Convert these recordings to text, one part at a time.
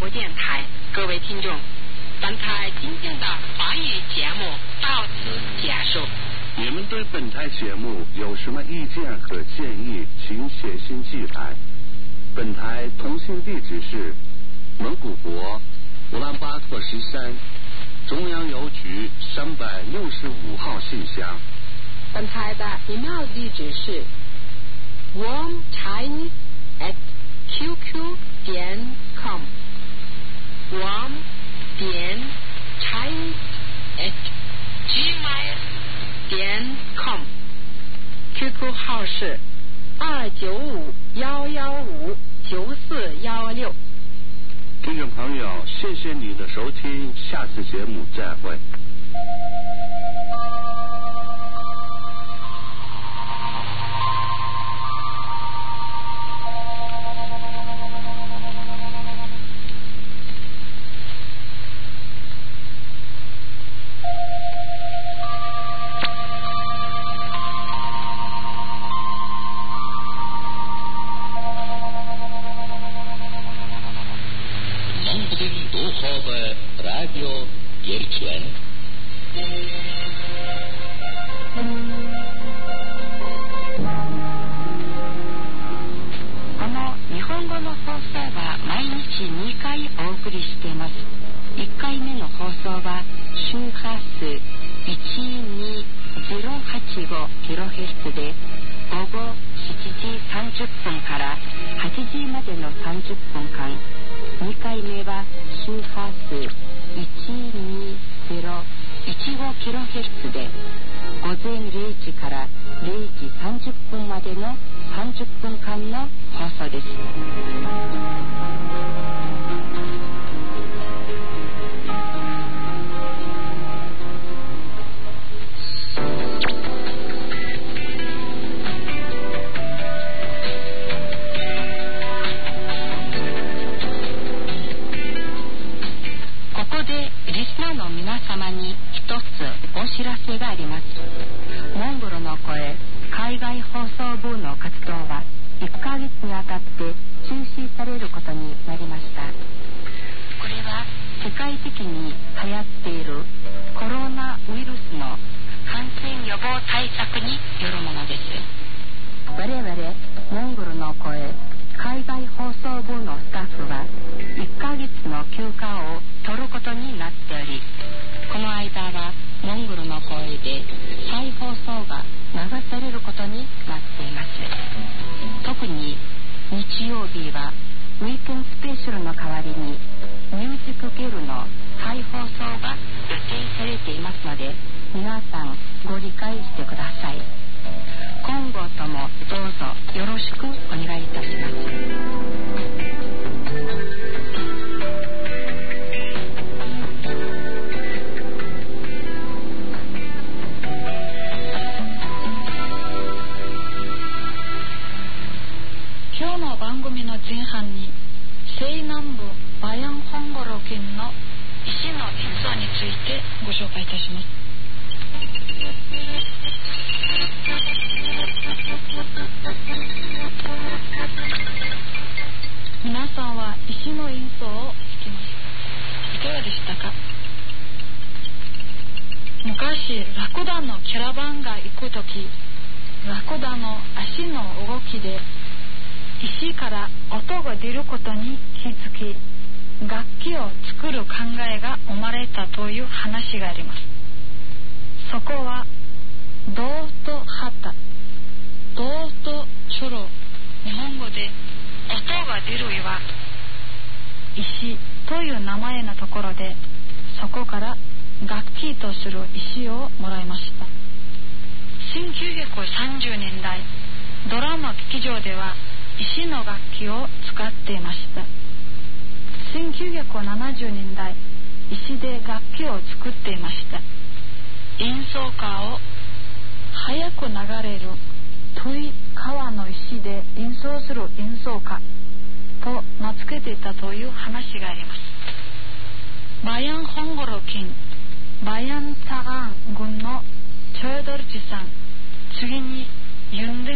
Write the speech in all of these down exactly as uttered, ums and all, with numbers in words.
播电台，各位听众，本台今天的华语节目到此结束。 你们对本台节目有什么意见和建议，请写信寄来。本台通信地址是蒙古国乌兰巴托什山中央邮局三百六十五号信箱。 本台的 email 地址是 warm chinese at q q 点 com warm 点 chinese at gmail 点 com Q Q 号是二九五幺幺五九四幺六。 听众朋友，谢谢你的收听，下次节目再会。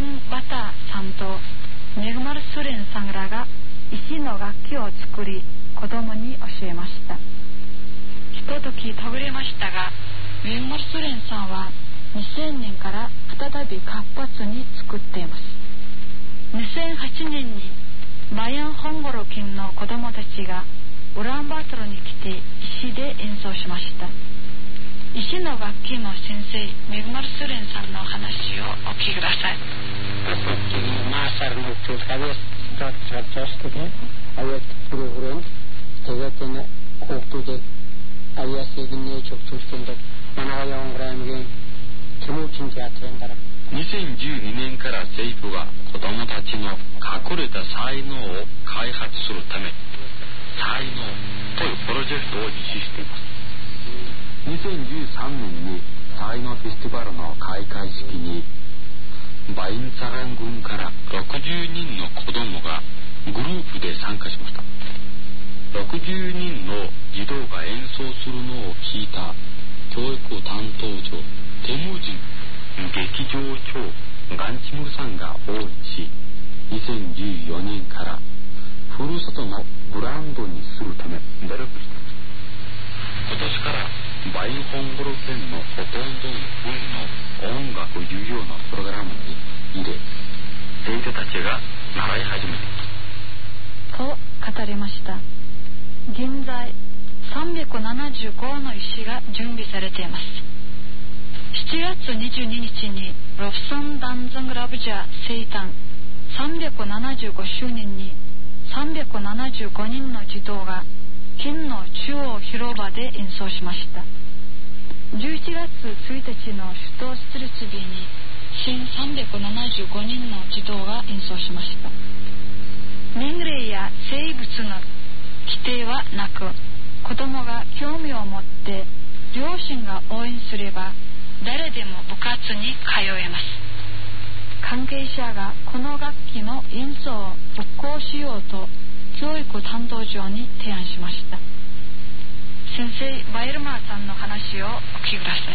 メグマルソ連さんらが石の楽器を作り子供に教えました。ひととき途切れましたが、メグマルスレンさんはにせんねんから再び活発に作っています。にせんはちねんにバヤンホンゴロ県の子供たちがウランバートルに来て石で演奏しました。石の楽器の先生メグマルスレンさんの話をお聞きください。 にせんじゅうにねんから政府は子どもたちの隠れた才能を開発するため才能というプロジェクトを実施しています。にせんじゅうさんねんに才能フェスティバルの開会式にバインサラン郡からろくじゅうにんの子どもがグループで参加しました。ろくじゅうにんの児童が演奏するのを聞いた教育担当長テムジン劇場長ガンチムルさんが応援し、にせんじゅうよねんからふるさとのブランドにするため努力しています。今年からバインホンゴロ県のほとんどの軍の音楽授業のプログラムに入れ、生徒たちが習い始めていますと語りました。現在さんびゃくななじゅうごの石が準備されています。しちがつにじゅうににちにロフソン・ダンズングラブジャー生誕さんびゃくななじゅうごしゅうねんにさんびゃくななじゅうごにんの児童が県の中央広場で演奏しました。じゅういちがつついたちの首都設立日にせんさんびゃくななじゅうごにんの児童が演奏しました。年齢や生物の規定はなく、子どもが興味を持って両親が応援すれば誰でも部活に通えます。関係者がこの楽器の演奏を復興しようと教育担当長に提案しました。先生バイルマーさんの話をお聞きください。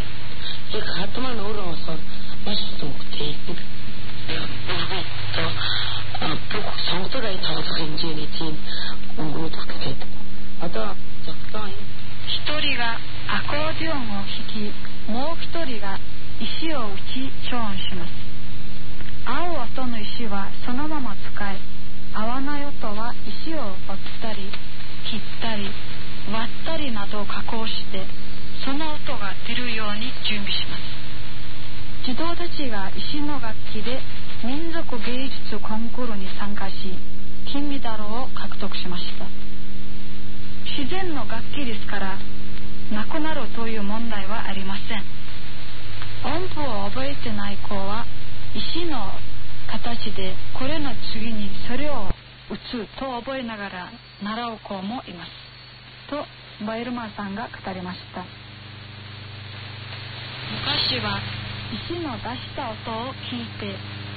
一人がアコーディオンを弾き、もう一人が石を打ち調音します。合う音の石はそのまま使い、合わない音は石を折ったり切ったり割ったりなどを加工してその音が出るように準備します。児童たちが石の楽器で民族芸術コンクールに参加し金メダルを獲得しました。自然の楽器ですからなくなるという問題はありません。音符を覚えてない子は石の形でこれの次にそれを打つと覚えながら習う子もいますとバイルマーさんが語りました。昔は石の出した音を聞いて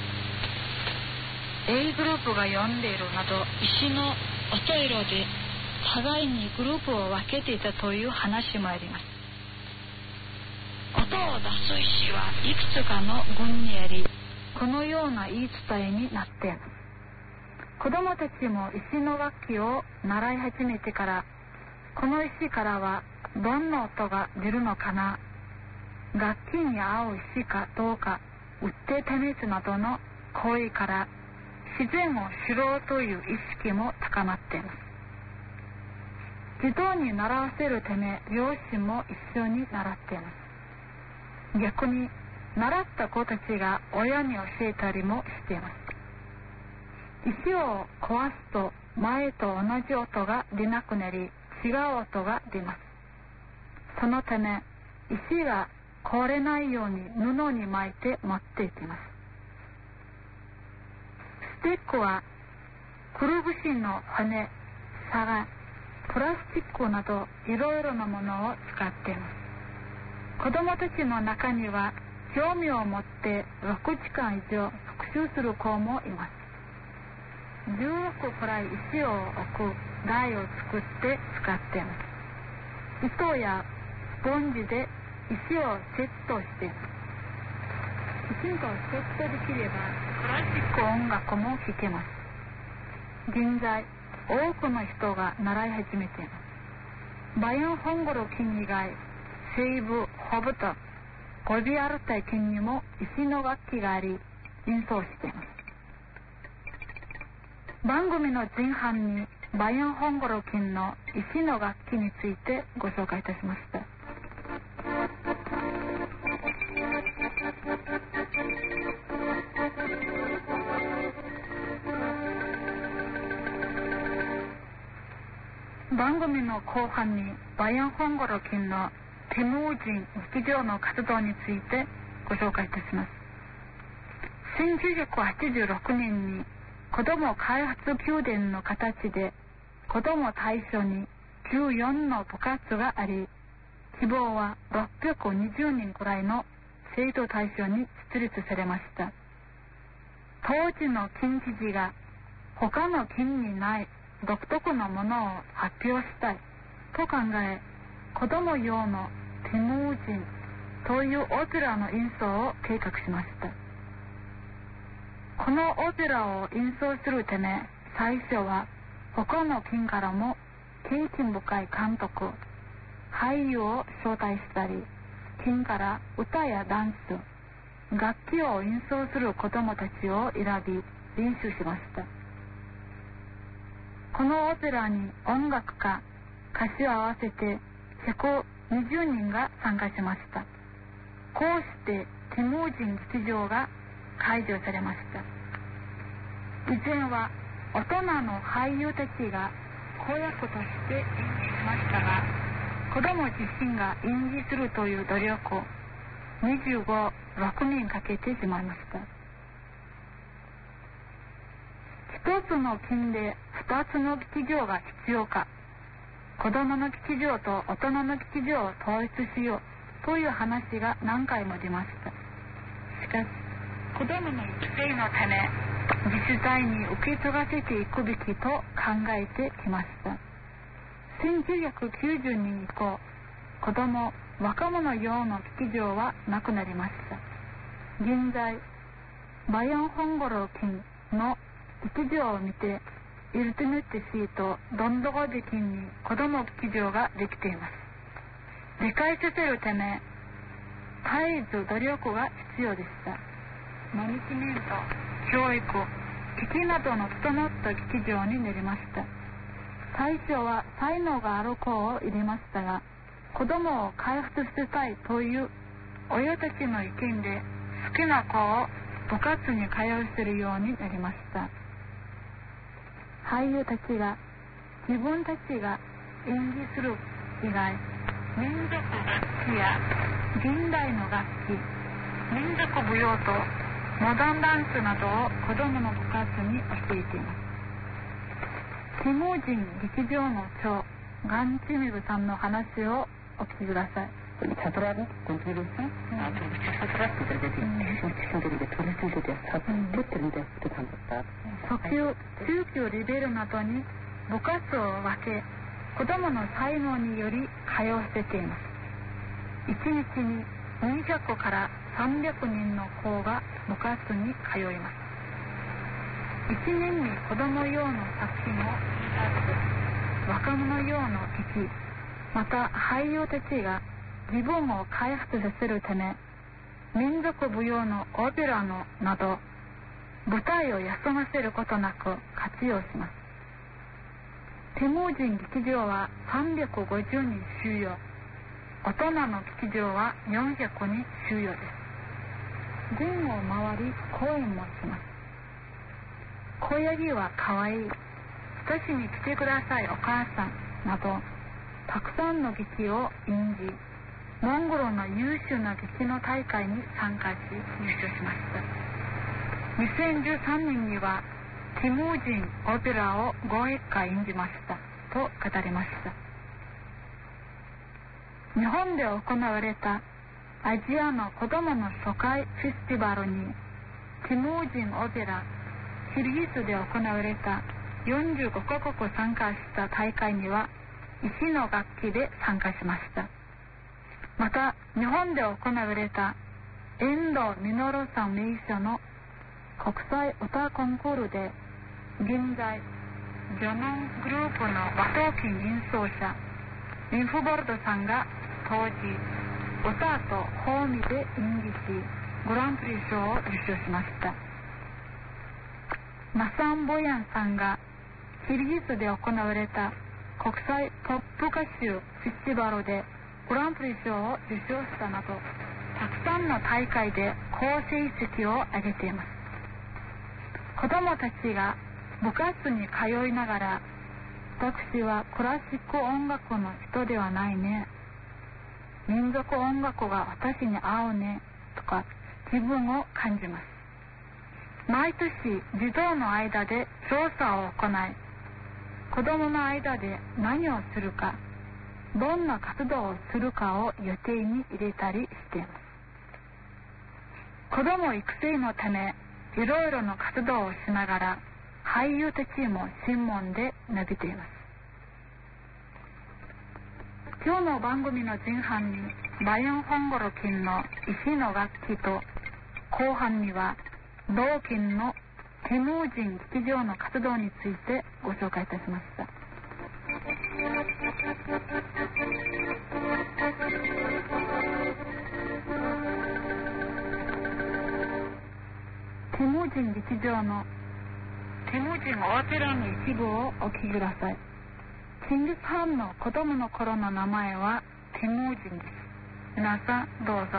A グループが読んでいるなど石の音色で互いにグループを分けていたという話もあります。音を出す石はいくつかの群にあり、このような言い伝えになっています。子どもたちも石の楽器を習い始めてから、この石からはどんな音が出るのかな、楽器に合う石かどうか、打って試すなどの行為から自然を知ろうという意識も高まっています。児童に習わせるため両親も一緒に習っています。逆に習った子たちが親に教えたりもしています。石を壊すと前と同じ音が出なくなり違う音が出ます。そのため石が壊れないように布に巻いて持っていきます。スティックはくるぶしの骨、さが、プラスチックなどいろいろなものを使っています。子どもたちの中には興味を持ってろくじかん以上復習する子もいます。じゅうろくくらい石を置く台を作って使っています。糸やスポンジで石をセットしています。きちんとセットできればクラシック音楽も聴けます。現在多くの人が習い始めています。バヤンホンゴロ金以外、西部、ホブト、ゴビアルタイ金にも石の楽器があり、演奏しています。番組の前半にバヤンホンゴロ金の石の楽器についてご紹介いたしました。番組の後半にバヤンホンゴロ金のティムージン劇場の活動についてご紹介いたします。せんきゅうひゃくはちじゅうろくねんに子ども開発宮殿の形で子ども対象にじゅうよんの部活があり、希望はろっぴゃくにじゅうにんくらいの生徒対象に設立されました。当時の金記事が他の金にない独特のものを発表したいと考え、子ども用のティムージンというオペラの演奏を計画しました。このオペラを演奏するため、最初は他の金からも経験深い監督、俳優を招待したり、金から歌やダンス、楽器を演奏する子どもたちを選び練習しました。このオペラに音楽家、歌手を合わせてひゃくにじゅうにんが参加しました。こうしてティムージン劇場が開場されました。以前は大人の俳優たちが子役として演じしましたが、子供自身が演じするという努力をにじゅうご、ろくねんかけてしまいました。一つの金で二つの劇場が必要か、子供の劇場と大人の劇場を統一しようという話が何回も出ました。しかし子供の育成のため自治体に受け継がせていくべきと考えてきました。せんきゅうひゃくきゅうじゅうねん以降、子供若者用の劇場はなくなりました。現在バヤンホンゴロ金の劇場を見て、イルティメッテシーとドンドゴデ金に子供劇場ができています。理解させるため絶えず努力が必要でした。マネジメント、教育、機器などの整った劇場になりました。最初は才能がある子を入れましたが、子供を開発させたいという親たちの意見で好きな子を部活に通わせるようになりました。俳優たちが自分たちが演技する以外、民族楽器や現代の楽器、民族舞踊とモダンダンスなどを子どもの部活に教えています。ティムージン劇場の長ガンチミグさんの話をお聞きください。 차들하고 건드리면서 아주 차들하고 시신들인데 도리신들이 사들인데 부탁합니다. 初級、中級レベルなどに部活を分け、子どもの才能により通わせています。いちにちににひゃくからさんびゃくにんの子が部活に通います。いちねんに子ども用の作品を出す若者用の劇、また俳優たちが自分を開発させるため、民族舞踊のオペラのなど舞台を休ませることなく活用します。ティムージン劇場はさんびゃくごじゅうにん収容、大人の劇場はよんひゃくにん収容です。前後を回り公演もします。小ヤギはかわいい、私に来てくださいお母さんなど、たくさんの劇を演じ、モンゴルの優秀な劇の大会に参加し入賞しました。にせんじゅうさんねんにはティムージンオペラをごえっかい演じましたと語りました。日本で行われたアジアの子どもの疎開フェスティバルにティムージンオペラ、キルギスで行われたよんじゅうごかこく参加した大会には石の楽器で参加しました。また日本で行われた遠藤実さん名所の国際歌コンクールで現在ジョノングループの和装金演奏者リンフボルドさんが当時歌とホーミで演技しグランプリ賞を受賞しました。マサン・ボヤンさんがキルギスで行われた国際ポップ歌手フェスティバルでグランプリ賞を受賞したなどたくさんの大会で好成績を上げています。子どもたちが部活に通いながら私はクラシック音楽の人ではないね、民族音楽が私に合うねとか自分を感じます。毎年児童の間で調査を行い子どもの間で何をするかどんな活動をするかを予定に入れたりしています。子ども育成のためいろいろな活動をしながら俳優たちも専門で伸びています。今日の番組の前半にバイオンホンゴロ金の石の楽器と後半には同金のティムージン劇場の活動についてご紹介いたしました。ティムージン劇場のティムージンオペラの一部をお聴きください。チンギス・ハンの子供の頃の名前はティムージンです。皆さんどうぞ。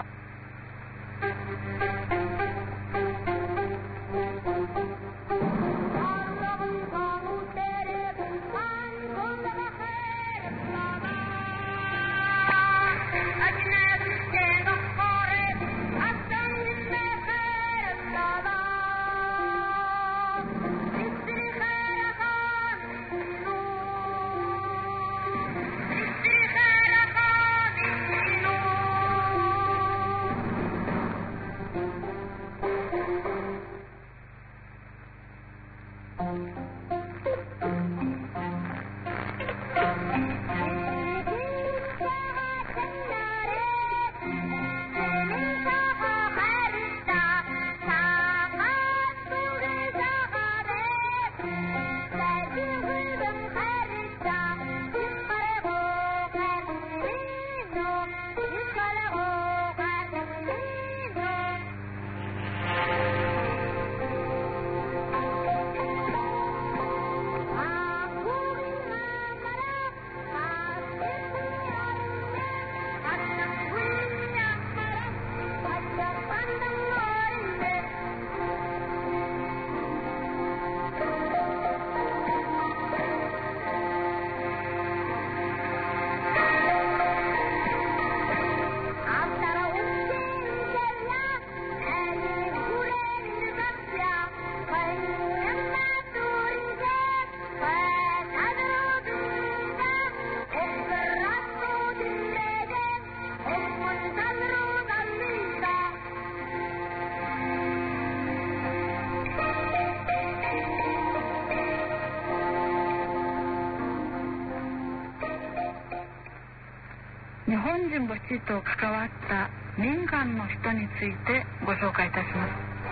日本人墓地と関わった民間の人についてご紹介いたします。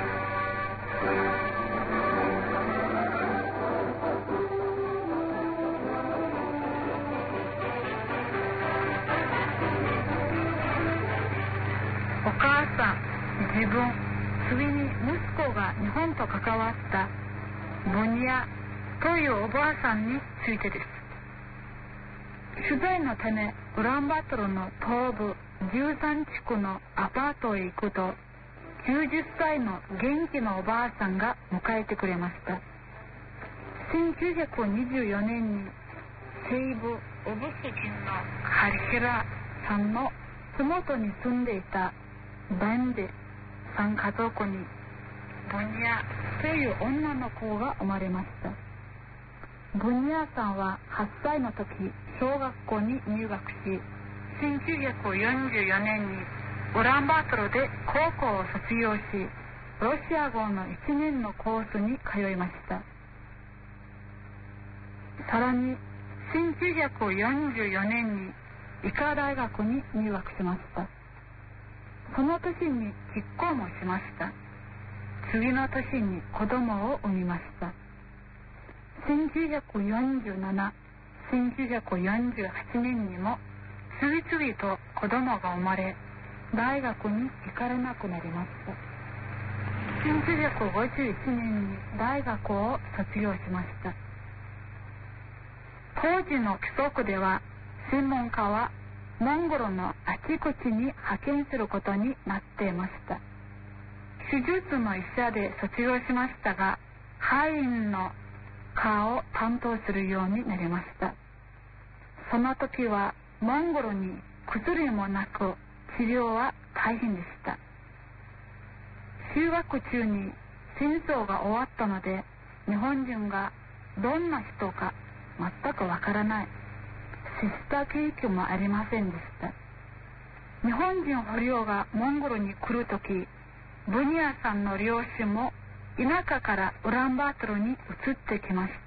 お母さん、自分、次に息子が日本と関わったボニアというおばあさんについてです。取材のためウランバートルの東部じゅうさん地区のアパートへ行くときゅうじゅっさいの元気なおばあさんが迎えてくれました。せんきゅうひゃくにじゅうよねんに西部オブスキンのハリヒラさんのふもとに住んでいたバンデさん家族にボニアという女の子が生まれました。ボニアさんははっさいの時小学校に入学し、せんきゅうひゃくよんじゅうよねんにウランバートルで高校を卒業し、ロシア語のいちねんのコースに通いました。さらにせんきゅうひゃくよんじゅうよねんに医科大学に入学しました。その年に結婚もしました。次の年に子供を産みました。 せんきゅうひゃくよんじゅうなな、せんきゅうひゃくよんじゅうはちねんにも次々と子供が生まれ、大学に行かれなくなりました。せんきゅうひゃくごじゅういちねんに大学を卒業しました。当時の規則では、専門家はモンゴルのあちこちに派遣することになっていました。手術の医者で卒業しましたが、肺炎の科を担当するようになりました。その時はモンゴルに薬もなく、治療は大変でした。修学中に戦争が終わったので、日本人がどんな人か全くわからない。接した経験もありませんでした。日本人捕虜がモンゴルに来るとき、ブニアさんの両親も田舎からウランバートルに移ってきました。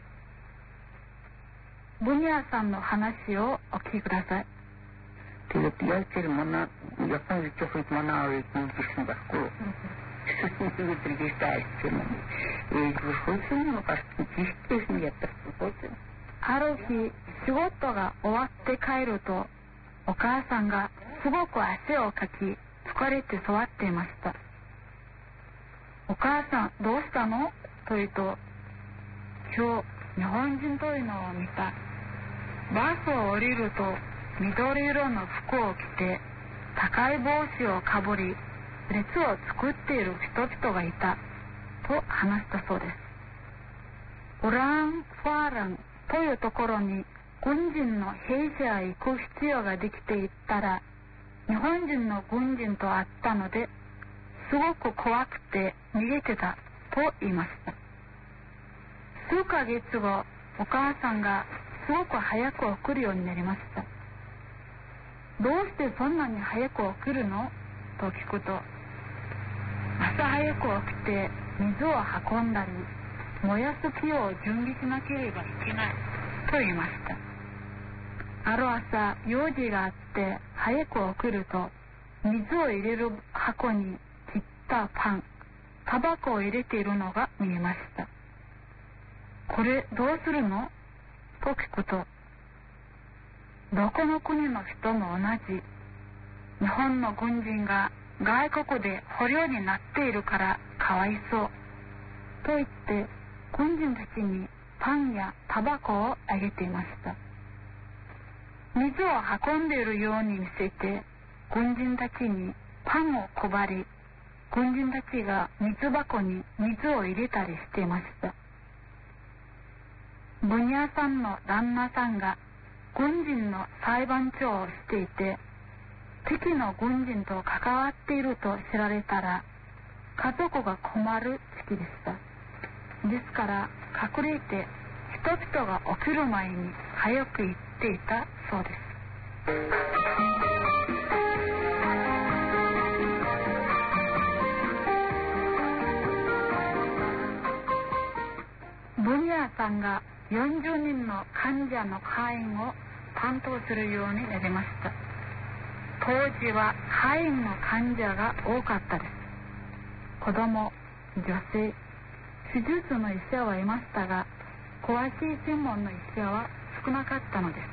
ブニアさんの話をお聞きください。 Тэгээд яг тэр манай Япон зэчэхэд манай авыг нэмсэн байхгүй. Тэгээд тэр гээстэй чинь ээ хөөсөн нь бас жиштэй ятдаг байхгүй. ある日、仕事が終わって帰ると、お母さんがすごく汗をかき、疲れて座っていました。お母さん、どうしたのと言うと、今日日本人というのを見た。バスを降りると緑色の服を着て高い帽子をかぶり、列を作っている人々がいたと話したそうです。ウランファーランというところに軍人の兵士が行く必要ができていったら、日本人の軍人と会ったので、すごく怖くて逃げてたと言いました。数ヶ月後、お母さんがすごく早く起きるようになりました。どうしてそんなに早く起きるのと聞くと、朝早く起きて水を運んだり、燃やす木を準備しなければいけないと言いました。ある朝、用事があって早く起きると、水を入れる箱に切ったパン、タバコを入れているのが見えました。これどうするのと聞くと、どこの国の人も同じ。日本の軍人が外国で捕虜になっているからかわいそうと言って、軍人たちにパンやタバコをあげていました。水を運んでいるように見せて、軍人たちにパンを配り、軍人たちが水箱に水を入れたりしていました。ブニャさんの旦那さんが軍人の裁判長をしていて、敵の軍人と関わっていると知られたら、家族が困る時期でした。ですから隠れて人々が起きる前に早く行っていたそうです。ブニャさんがよんじゅうにんの患者の肺炎を担当するようになりました。当時は肺炎の患者が多かったです。子供、女性、手術の医者はいましたが、詳しい専門の医者は少なかったのです。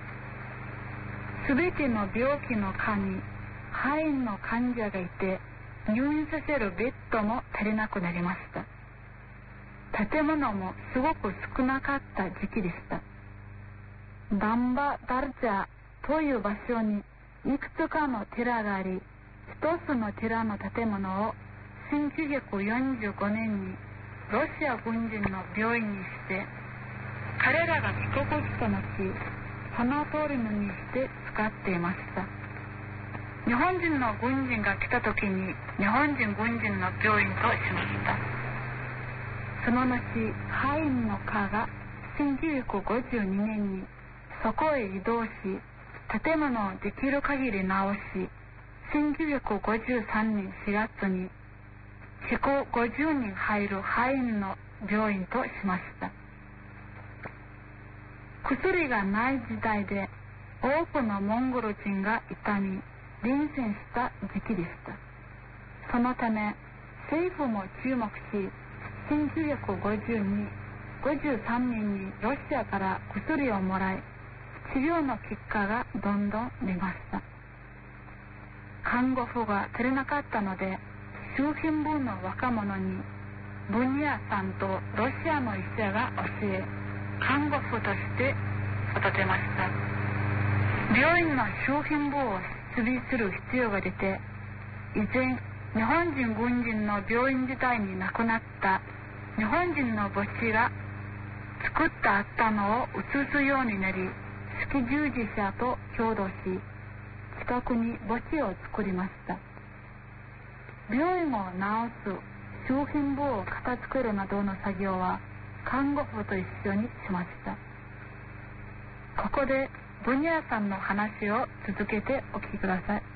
すべての病気の科に肺炎の患者がいて、入院させるベッドも足りなくなりました。建物もすごく少なかった時期でした。ダンバダルジャという場所にいくつかの寺があり、一つの寺の建物をせんきゅうひゃくよんじゅうごねんにロシア軍人の病院にして、彼らが帰国した後、その通りのにして使っていました。日本人の軍人が来た時に日本人軍人の病院としました。その後、肺炎の科がせんきゅうひゃくごじゅうにねんにそこへ移動し、建物をできる限り直し、せんきゅうひゃくごじゅうさんねんしがつにひゃくごじゅうにん入る肺炎の病院としました。薬がない時代で多くのモンゴル人が痛み、臨戦した時期でした。そのため政府も注目し、せんきゅうひゃくごじゅうにごじゅうさんにんにロシアから薬をもらい、治療の結果がどんどん出ました。看護婦が足りなかったので、周辺部の若者にブニアさんとロシアの医者が教え、看護婦として育てました。病院の周辺部を守備する必要が出て、以前日本人軍人の病院時代に亡くなった日本人の墓地が作ったあったのを移すようになり、赤十字社と共同し、近くに墓地を作りました。病院を直す、周辺部を片付けるなどの作業は看護婦と一緒にしました。ここでブニアさんの話を続けてお聞きください。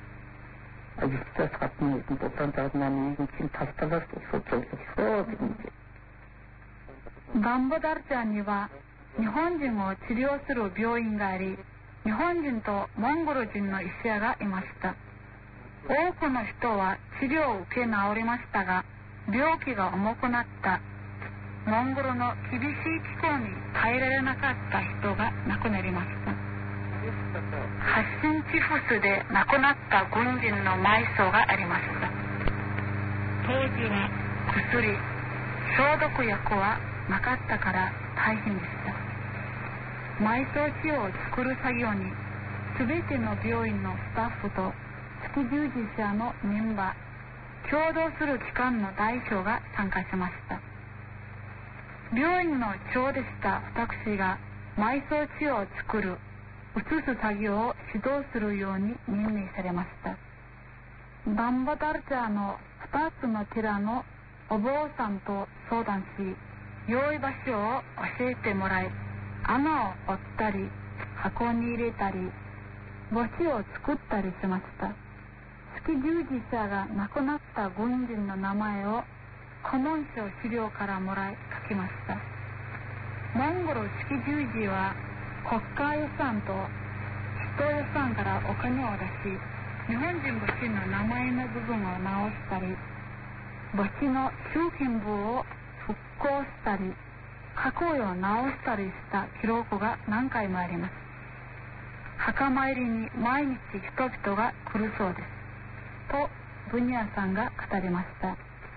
バンボダルチャーには日本人を治療する病院があり、日本人とモンゴル人の医者がいました。多くの人は治療を受け治りましたが、病気が重くなったモンゴルの厳しい気候に耐えられなかった人が亡くなりました。発疹チフスで亡くなった軍人の埋葬がありました。当時は薬、消毒薬はなかったから大変でした。埋葬地を作る作業にすべての病院のスタッフと赤十字社のメンバー、共同する機関の代表が参加しました。病院の長でした私が埋葬地を作る、移す作業を指導するように任命されました。バンボダルチャーのふたつの寺のお坊さんと相談し、良い場所を教えてもらい、穴を掘ったり箱に入れたり墓地を作ったりしました。赤十字社が亡くなった軍人の名前を古文書資料からもらい書きました。モンゴル赤十字は国家予算と人予算からお金を出し、日本人墓地の名前の部分を直したり、墓地の周辺部を復興したり、囲いを直したりした記録が何回もあります。墓参りに毎日人々が来るそうですとブニアさんが語りました。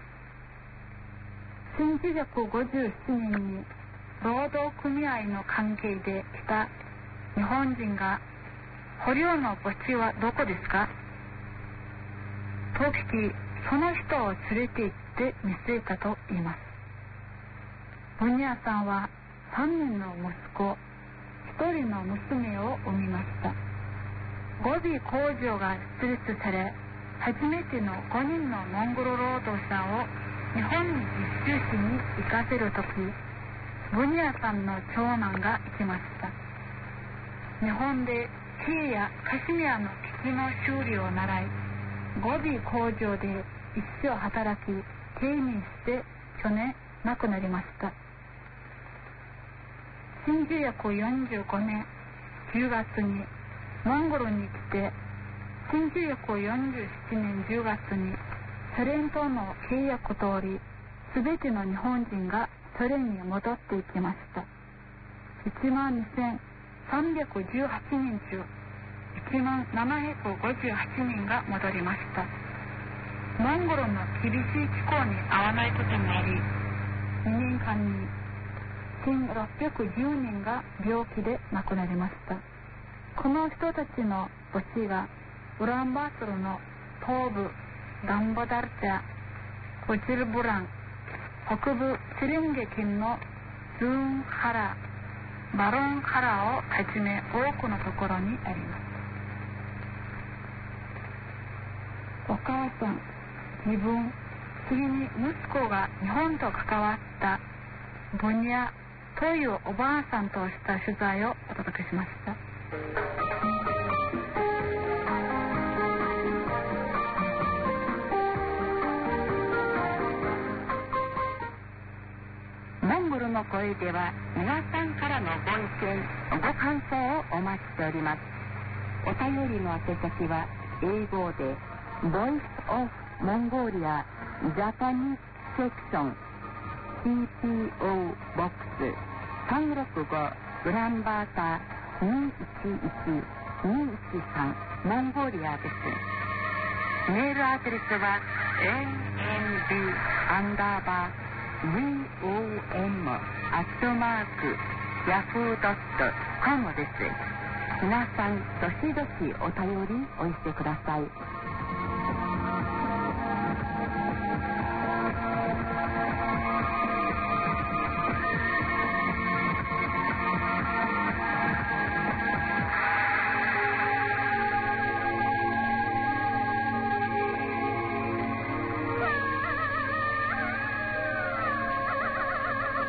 せんきゅうひゃくごじゅうななねんに労働組合の関係で来た日本人が、捕虜の墓地はどこですかと聞き、その人を連れて行って見据えたと言います。ブニアさんはさんにんの息子、ひとりの娘を産みました。ゴビ工場が設立され、初めてのごにんのモンゴル労働者を日本に実習しに行かせるとき、ブニアさんの長男が行きました。日本で軽やカシミヤの機器の修理を習い、ゴビ工場で一生働き定年して去年亡くなりました。せんきゅうひゃくよんじゅうごねんじゅうがつにモンゴルに来て、せんきゅうひゃくよんじゅうななねんじゅうがつにソ連との契約通り、すべての日本人がソ連に戻っていきました。いちまんにせんさんびゃくじゅうはちにん中いちまんななひゃくごじゅうはちにんが戻りました。モンゴルの厳しい気候に合わないこともあり、にねんかんにせんろっぴゃくじゅうにんが病気で亡くなりました。この人たちの墓地がウランバートルの東部ダンボダルチャ、ウジルブラン、北部チリンゲ県のズーンハラ、バロンハラをはじめ多くのところにあります。お母さん、自分、次に息子が日本と関わったブニアというおばあさんとした取材をお届けしました。モンゴルの声では皆さんからのご意見、ご感想をお待ちしております。お便りの宛先は英語で Voice of Mongolia Japanese Section シーピーオー ボックスさんろくごグランバータにいちいちにいちさんモンゴリアです。メールアドレスは エーエヌビー アンダーバー ブイオーエム アットマークヤフー ドットコム です。皆さんどしどしお便りお寄せください。